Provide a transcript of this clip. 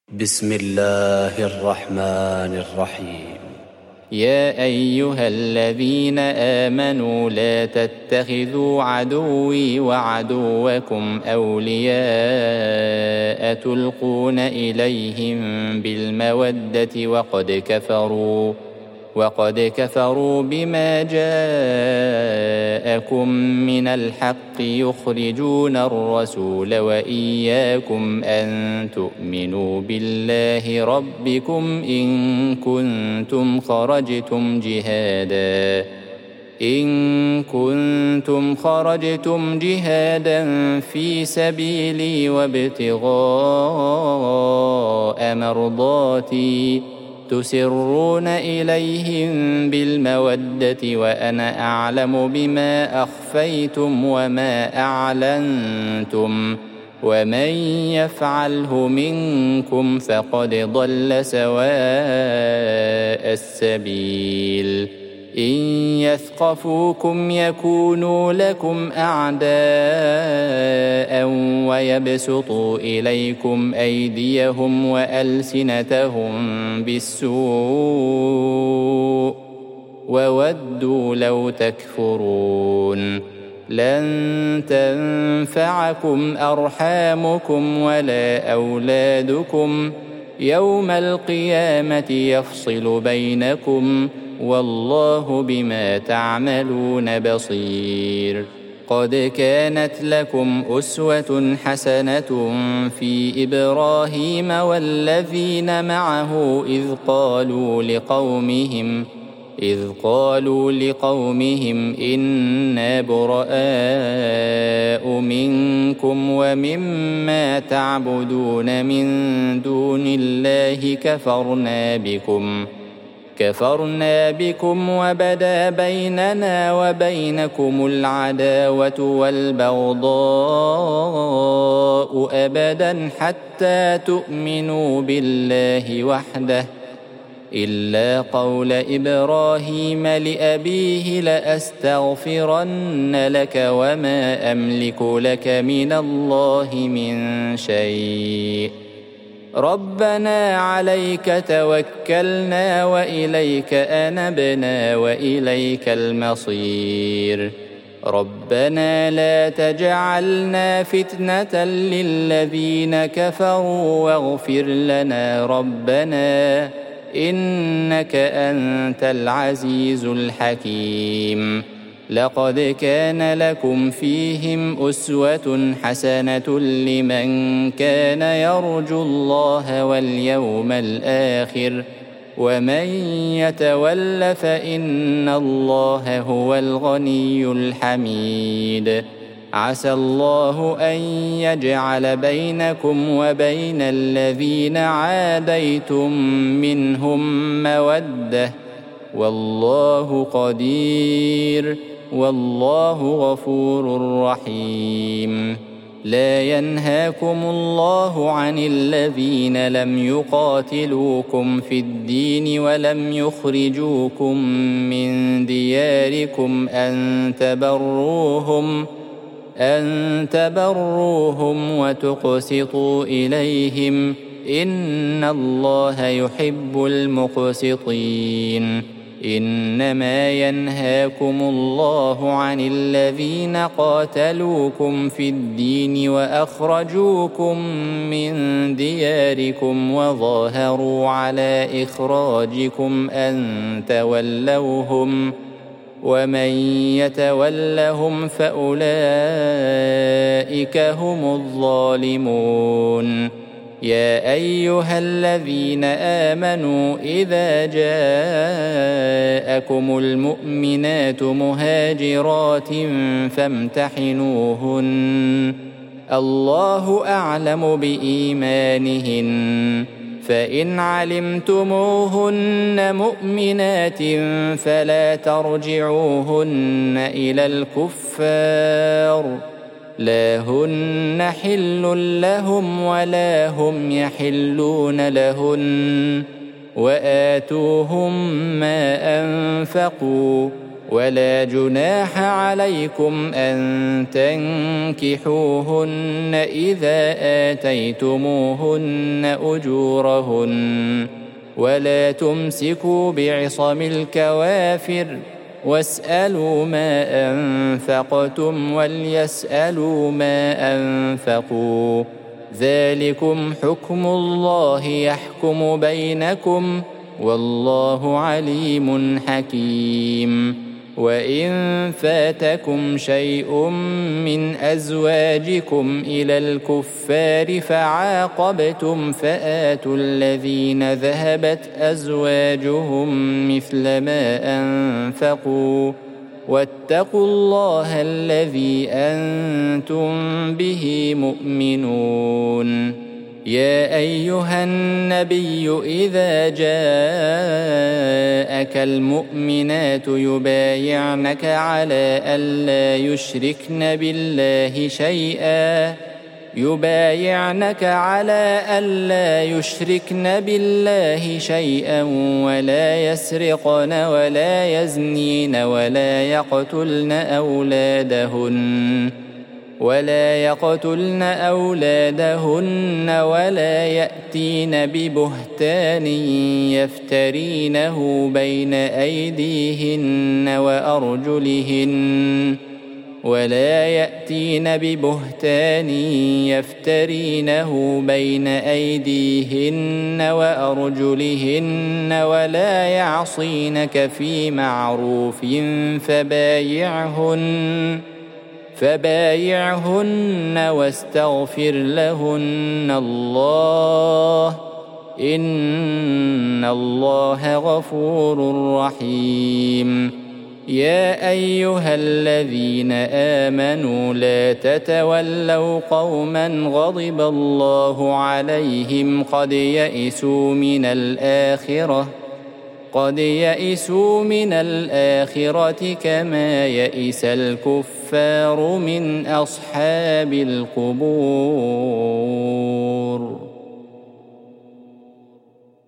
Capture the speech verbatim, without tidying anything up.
بسم الله الرحمن الرحيم. يا أيها الذين آمنوا لا تتخذوا عدوي وعدوكم أولياء تلقون إليهم بالمودة وقد كفروا وقد كفروا بما جاءكم من الحق يخرجون الرسول وإياكم أن تؤمنوا بالله ربكم إن كنتم خرجتم جهادا إن كنتم خرجتم جهادا في سبيلي وابتغاء مرضاتي تسرون إليهم بالمودة وأنا أعلم بما أخفيتم وما أعلنتم ومن يفعله منكم فقد ضل سواء السبيل إن يثقفوكم يكونوا لكم أعداء ويبسطوا إليكم أيديهم وألسنتهم بالسوء وودوا لو تكفرون لن تنفعكم أرحامكم ولا أولادكم يوم القيامة يفصل بينكم والله بما تعملون بصير. قد كانت لكم أسوة حسنة في إبراهيم والذين معه إذ قالوا لقومهم إذ قالوا لقومهم إنا براء منكم ومما تعبدون من دون الله كفرنا بكم كفرنا بكم وبدا بيننا وبينكم العداوة والبغضاء أبدا حتى تؤمنوا بالله وحده إلا قول إبراهيم لأبيه لأستغفرن لك وما أملك لك من الله من شيء ربنا عليك توكلنا وإليك أنبنا وإليك المصير ربنا لا تجعلنا فتنة للذين كفروا واغفر لنا ربنا إنك أنت العزيز الحكيم. لقد كان لكم فيهم أسوة حسنة لمن كان يرجو الله واليوم الآخر ومن يتول فإن الله هو الغني الحميد. عسى الله أن يجعل بينكم وبين الذين عاديتم منهم مودة والله قدير والله غفور رحيم. لا ينهاكم الله عن الذين لم يقاتلوكم في الدين ولم يخرجوكم من دياركم أن تبروهم أن تبروهم وتقسطوا إليهم إن الله يحب المقسطين. إنما ينهاكم الله عن الذين قاتلوكم في الدين وأخرجوكم من دياركم وظاهروا على إخراجكم أن تولوهم ومن يتولهم فأولئك هم الظالمون. يا أيها الذين آمنوا إذا جاءكم المؤمنات مهاجرات فامتحنوهن الله أعلم بإيمانهن فإن علمتموهن مؤمنات فلا ترجعوهن إلى الكفار لا هن حل لهم ولا هم يحلون لهن وآتوهم ما أنفقوا ولا جناح عليكم أن تنكحوهن إذا آتيتموهن أجورهن ولا تمسكوا بعصم الكوافر واسألوا ما أنفقتم وليسألوا ما أنفقوا ذلكم حكم الله يحكم بينكم والله عليم حكيم. وإن فاتكم شيء من أزواجكم إلى الكفار فعاقبتم فآتوا الذين ذهبت أزواجهم مثل ما أنفقوا واتقوا الله الذي أنتم به مؤمنون. يا أيها النبي إذا جاءك المؤمنات يبايعنك على ألا يشركن بالله شيئا يبايعنك على ألا يشركن بالله شيئا ولا يسرقن ولا يزنين ولا يقتلن أولادهن ولا يقتلن أولادهن ولا يأتين ببهتان يفترينه بين أيديهن وأرجلهن ولا يأتين ببهتان يفترينه بين أيديهن وأرجلهن ولا يعصينك في معروف فبايعهن فبايعهن واستغفر لهن الله إن الله غفور رحيم. يا أيها الذين آمنوا لا تتولوا قوما غضب الله عليهم قد يئسوا من الآخرة قد يئسوا من الآخرة كما يئس الكفار من أصحاب القبور.